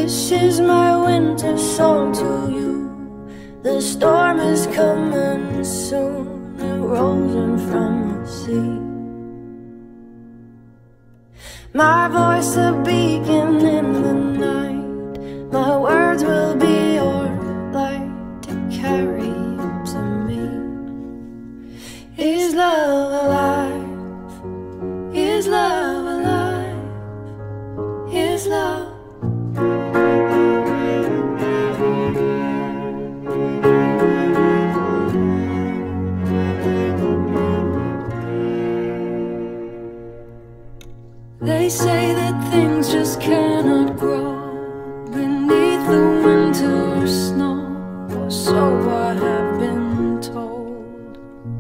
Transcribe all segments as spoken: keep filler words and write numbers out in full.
This is my winter song to you. The storm is coming soon, it rolls in from the sea. My voice a beacon in the night, my words will be your light to carry you to me. Is love alive? Is love alive? Is love? They say that things just cannot grow beneath the winter snow, or so I have been told.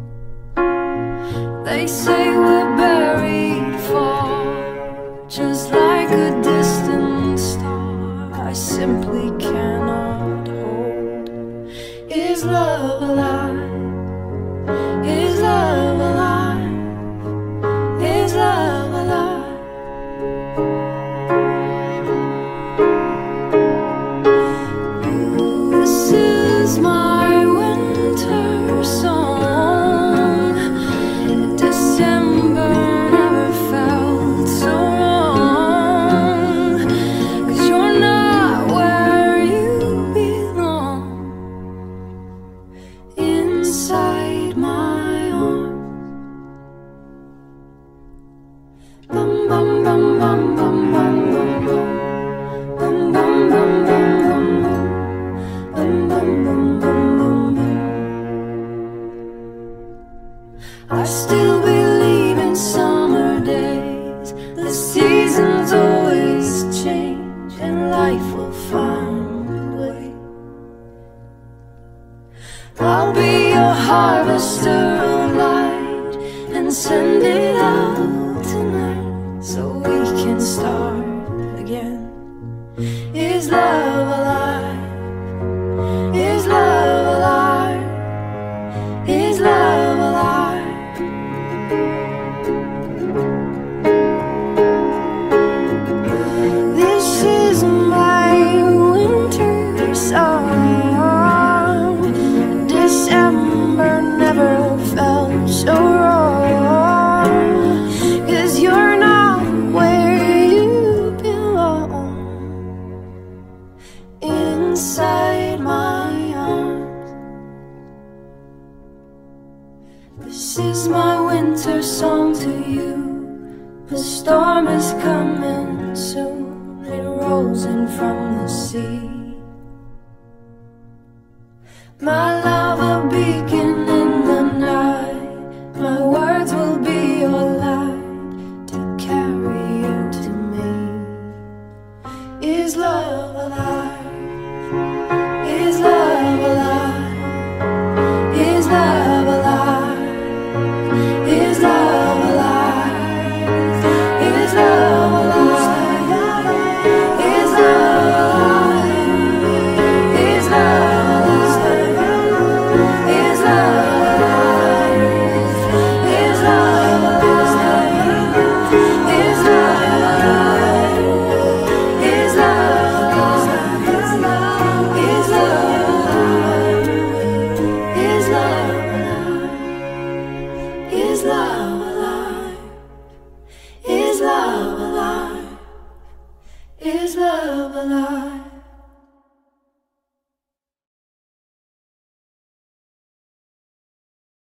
They say we're buried far, just like a distant star I simply cannot hold. Is love alive? Is love alive? Is love alive? This is my winter song. December never felt so wrong, 'cause you're not where you belong. Inside my arms. Bum bum bum bum bum bum bum bum. Bum bum bum bum bum bum. Bum bum bum bum bum bum. I still believe in summer days. The seasons always change, and life will find a way. I'll be your harvester of light and send it out tonight, so we can start again. Is love alive? Is love alive? Is love alive? This is my winter song. December never felt so wrong, 'cause you're not where you belong. Inside my arms. This is my winter song to you. The storm is coming soon, it rolls in from the sea. My love a beacon in the night, my words will be your light to carry you to me. Is love alive? Is love alive? Is love alive? Is love alive? Is love alive? Is love alive? Is love alive? Is love alive? Is love alive? Is love alive? Is love alive? Is love alive? Is love alive? Is love alive? Is love alive?